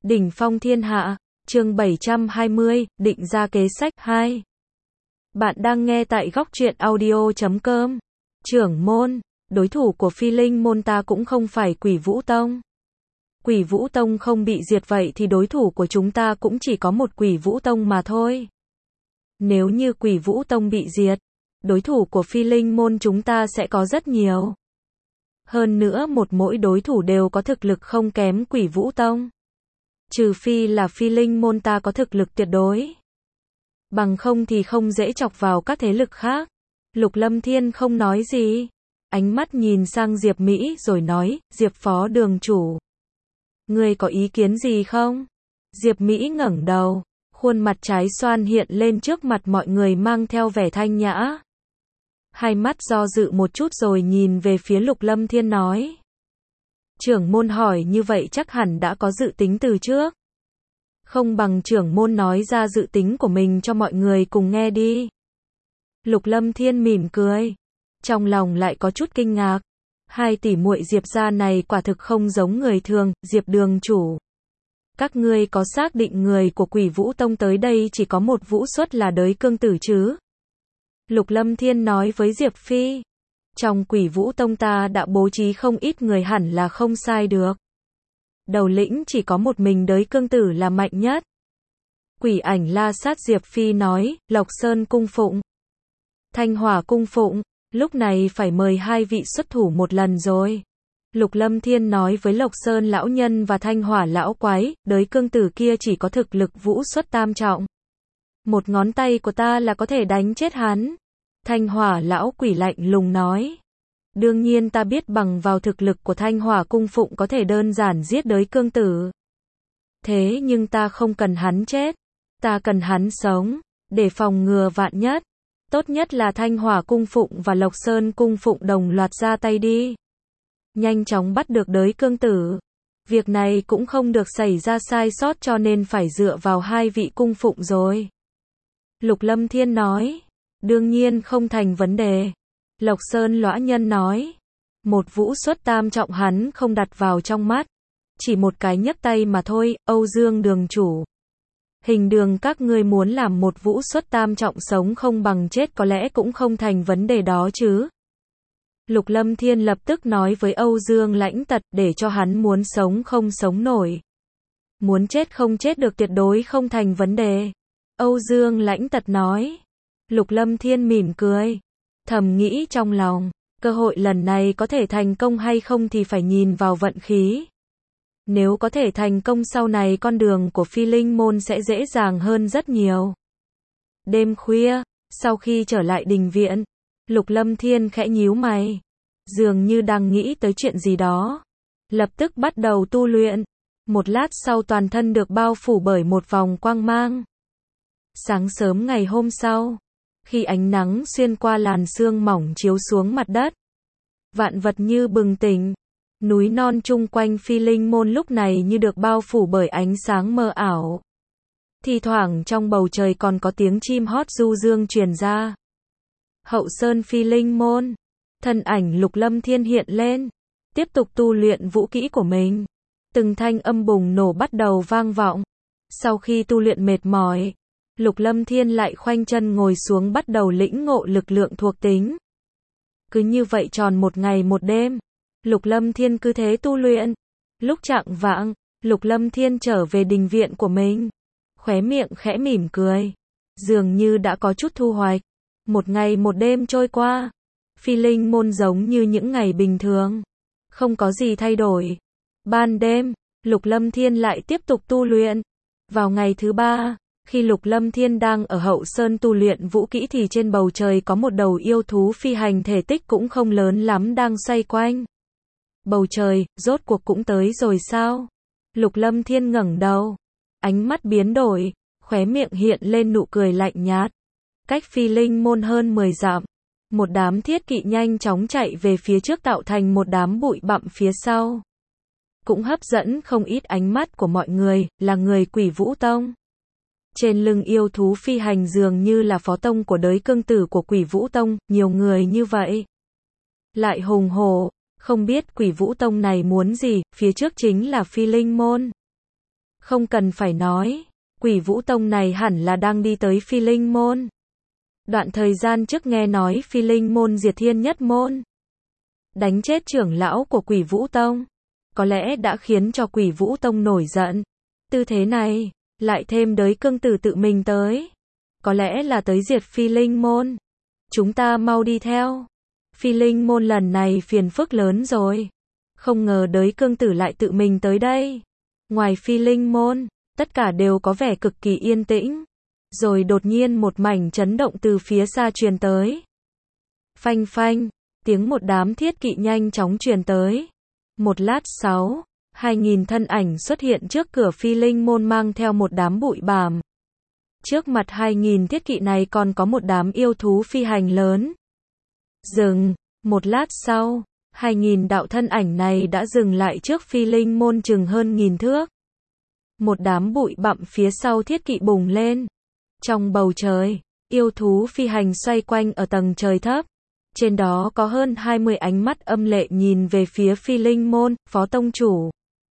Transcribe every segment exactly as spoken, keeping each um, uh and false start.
Đỉnh phong thiên hạ, chương bảy trăm hai mươi, định ra kế sách hai. Bạn đang nghe tại góc truyện audio chấm com. Trưởng môn, đối thủ của Phi Linh môn ta cũng không phải Quỷ Vũ Tông. Quỷ Vũ Tông không bị diệt vậy thì đối thủ của chúng ta cũng chỉ có một Quỷ Vũ Tông mà thôi. Nếu như Quỷ Vũ Tông bị diệt, đối thủ của Phi Linh môn chúng ta sẽ có rất nhiều. Hơn nữa một mỗi đối thủ đều có thực lực không kém Quỷ Vũ Tông. Trừ phi là Phi Linh môn ta có thực lực tuyệt đối. Bằng không thì không dễ chọc vào các thế lực khác. Lục Lâm Thiên không nói gì. Ánh mắt nhìn sang Diệp Mỹ rồi nói, Diệp phó đường chủ. Ngươi có ý kiến gì không? Diệp Mỹ ngẩng đầu. Khuôn mặt trái xoan hiện lên trước mặt mọi người mang theo vẻ thanh nhã. Hai mắt do dự một chút rồi nhìn về phía Lục Lâm Thiên nói. Trưởng môn hỏi như vậy chắc hẳn đã có dự tính từ trước. Không bằng trưởng môn nói ra dự tính của mình cho mọi người cùng nghe đi. Lục Lâm Thiên mỉm cười. Trong lòng lại có chút kinh ngạc. Hai tỷ muội Diệp gia này quả thực không giống người thường, Diệp đường chủ. Các ngươi có xác định người của Quỷ Vũ Tông tới đây chỉ có một Vũ Xuất là Đới Cương Tử chứ? Lục Lâm Thiên nói với Diệp Phi. Trong Quỷ Vũ Tông ta đã bố trí không ít người hẳn là không sai được. Đầu lĩnh chỉ có một mình Đới Cương Tử là mạnh nhất. Quỷ Ảnh La Sát Diệp Phi nói, Lộc Sơn cung phụng. Thanh Hỏa cung phụng, lúc này phải mời hai vị xuất thủ một lần rồi. Lục Lâm Thiên nói với Lộc Sơn lão nhân và Thanh Hỏa lão quái, Đới Cương Tử kia chỉ có thực lực Vũ Xuất tam trọng. Một ngón tay của ta là có thể đánh chết hắn. Thanh Hỏa lão quỷ lạnh lùng nói. Đương nhiên ta biết bằng vào thực lực của Thanh Hỏa cung phụng có thể đơn giản giết Đới Cương Tử. Thế nhưng ta không cần hắn chết. Ta cần hắn sống. Để phòng ngừa vạn nhất. Tốt nhất là Thanh Hỏa cung phụng và Lộc Sơn cung phụng đồng loạt ra tay đi. Nhanh chóng bắt được Đới Cương Tử. Việc này cũng không được xảy ra sai sót cho nên phải dựa vào hai vị cung phụng rồi. Lục Lâm Thiên nói. Đương nhiên không thành vấn đề. Lộc Sơn lõa nhân nói. Một Vũ Xuất tam trọng hắn không đặt vào trong mắt. Chỉ một cái nhấc tay mà thôi, Âu Dương đường chủ. Hình đường các ngươi muốn làm một Vũ Xuất tam trọng sống không bằng chết có lẽ cũng không thành vấn đề đó chứ. Lục Lâm Thiên lập tức nói với Âu Dương Lãnh Tật để cho hắn muốn sống không sống nổi. Muốn chết không chết được tuyệt đối không thành vấn đề. Âu Dương Lãnh Tật nói. Lục Lâm Thiên mỉm cười. Thầm nghĩ trong lòng, cơ hội lần này có thể thành công hay không thì phải nhìn vào vận khí. Nếu có thể thành công sau này con đường của Phi Linh môn sẽ dễ dàng hơn rất nhiều. Đêm khuya, sau khi trở lại đình viện, Lục Lâm Thiên khẽ nhíu mày. Dường như đang nghĩ tới chuyện gì đó. Lập tức bắt đầu tu luyện. Một lát sau toàn thân được bao phủ bởi một vòng quang mang. Sáng sớm ngày hôm sau, khi ánh nắng xuyên qua làn sương mỏng chiếu xuống mặt đất, vạn vật như bừng tỉnh. Núi non chung quanh Phi Linh môn lúc này như được bao phủ bởi ánh sáng mơ ảo. Thì thoảng trong bầu trời còn có tiếng chim hót du dương truyền ra. Hậu Sơn Phi Linh môn. Thân ảnh Lục Lâm Thiên hiện lên. Tiếp tục tu luyện vũ kỹ của mình. Từng thanh âm bùng nổ bắt đầu vang vọng. Sau khi tu luyện mệt mỏi, Lục Lâm Thiên lại khoanh chân ngồi xuống bắt đầu lĩnh ngộ lực lượng thuộc tính. Cứ như vậy tròn một ngày một đêm. Lục Lâm Thiên cứ thế tu luyện. Lúc chạng vạng, Lục Lâm Thiên trở về đình viện của mình. Khóe miệng khẽ mỉm cười. Dường như đã có chút thu hoạch. Một ngày một đêm trôi qua. Phi Linh môn giống như những ngày bình thường. Không có gì thay đổi. Ban đêm, Lục Lâm Thiên lại tiếp tục tu luyện. Vào ngày thứ ba, khi Lục Lâm Thiên đang ở Hậu Sơn tu luyện vũ kỹ thì trên bầu trời có một đầu yêu thú phi hành thể tích cũng không lớn lắm đang xoay quanh. Bầu trời, rốt cuộc cũng tới rồi sao? Lục Lâm Thiên ngẩng đầu. Ánh mắt biến đổi, khóe miệng hiện lên nụ cười lạnh nhạt. Cách Phi Linh môn hơn mười dặm. Một đám thiết kỵ nhanh chóng chạy về phía trước tạo thành một đám bụi bặm phía sau. Cũng hấp dẫn không ít ánh mắt của mọi người, là người Quỷ Vũ Tông. Trên lưng yêu thú phi hành dường như là phó tông của Đới Cương Tử của Quỷ Vũ Tông, nhiều người như vậy. Lại hùng hổ, không biết Quỷ Vũ Tông này muốn gì, phía trước chính là Phi Linh môn. Không cần phải nói, Quỷ Vũ Tông này hẳn là đang đi tới Phi Linh Môn. Đoạn thời gian trước nghe nói Phi Linh Môn diệt Thiên Nhất Môn, đánh chết trưởng lão của Quỷ Vũ Tông, có lẽ đã khiến cho Quỷ Vũ Tông nổi giận. Tư thế này, lại thêm đới cương tử tự mình tới, có lẽ là tới diệt Phi Linh Môn. Chúng ta mau đi theo. Phi Linh Môn lần này phiền phức lớn rồi. Không ngờ đới cương tử lại tự mình tới đây. Ngoài Phi Linh Môn, tất cả đều có vẻ cực kỳ yên tĩnh. Rồi đột nhiên một mảnh chấn động từ phía xa truyền tới. Phanh phanh, tiếng một đám thiết kỵ nhanh chóng truyền tới. Một lát sau, hai nghìn thân ảnh xuất hiện trước cửa Phi Linh Môn mang theo một đám bụi bặm. Trước mặt hai nghìn thiết kỵ này còn có một đám yêu thú phi hành lớn. Dừng, một lát sau, hai nghìn đạo thân ảnh này đã dừng lại trước Phi Linh Môn chừng hơn nghìn thước. Một đám bụi bặm phía sau thiết kỵ bùng lên. Trong bầu trời, yêu thú phi hành xoay quanh ở tầng trời thấp. Trên đó có hơn hai mươi ánh mắt âm lệ nhìn về phía Phi Linh Môn, Phó Tông Chủ.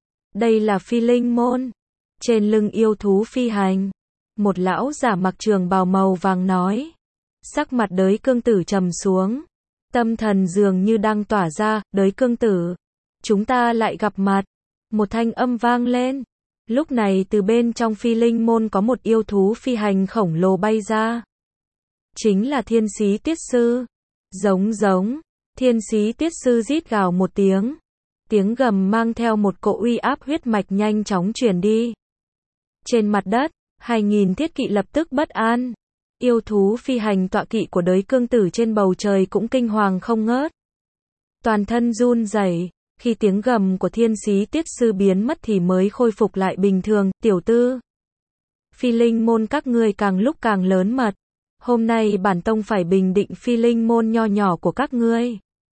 Đây là Phi Linh Môn. Trên lưng yêu thú phi hành, một lão giả mặc trường bào màu vàng nói. Sắc mặt đới cương tử trầm xuống. Tâm thần dường như đang tỏa ra, đới cương tử. Chúng ta lại gặp mặt. Một thanh âm vang lên. Lúc này từ bên trong Phi Linh Môn có một yêu thú phi hành khổng lồ bay ra. Chính là Thiên Xí Tiết Sư. Giống giống, Thiên Xí Tiết Sư rít gào một tiếng. Tiếng gầm mang theo một cỗ uy áp huyết mạch nhanh chóng truyền đi. Trên mặt đất, hai nghìn thiết kỵ lập tức bất an. Yêu thú phi hành tọa kỵ của đới cương tử trên bầu trời cũng kinh hoàng không ngớt. Toàn thân run rẩy, khi tiếng gầm của Thiên Xí Tiết Sư biến mất thì mới khôi phục lại bình thường. Tiểu tư, Phi Linh Môn các ngươi càng lúc càng lớn mật. Hôm nay bản tông phải bình định Phi Linh Môn nho nhỏ của các ngươi.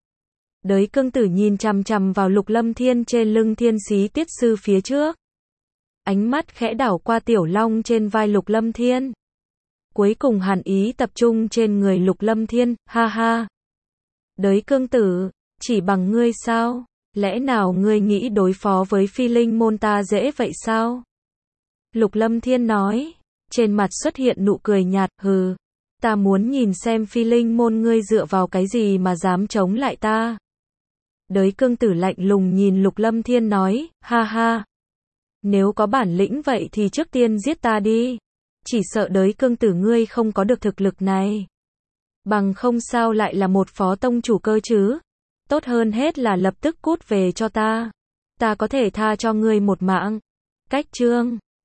Đới cương tử nhìn chằm chằm vào Lục Lâm Thiên trên lưng Thiên Xí Tiết Sư phía trước. Ánh mắt khẽ đảo qua tiểu long trên vai Lục Lâm Thiên. Cuối cùng hàn ý tập trung trên người Lục Lâm Thiên, ha ha. Đới cương tử, chỉ bằng ngươi sao? Lẽ nào ngươi nghĩ đối phó với Phi Linh Môn ta dễ vậy sao? Lục Lâm Thiên nói, trên mặt xuất hiện nụ cười nhạt, hừ. Ta muốn nhìn xem Phi Linh Môn ngươi dựa vào cái gì mà dám chống lại ta. Đới cương tử lạnh lùng nhìn Lục Lâm Thiên nói, ha ha. Nếu có bản lĩnh vậy thì trước tiên giết ta đi. Chỉ sợ đới cương tử ngươi không có được thực lực này. Bằng không sao lại là một phó tông chủ cơ chứ. Tốt hơn hết là lập tức cút về cho ta. Ta có thể tha cho ngươi một mạng. Cách chương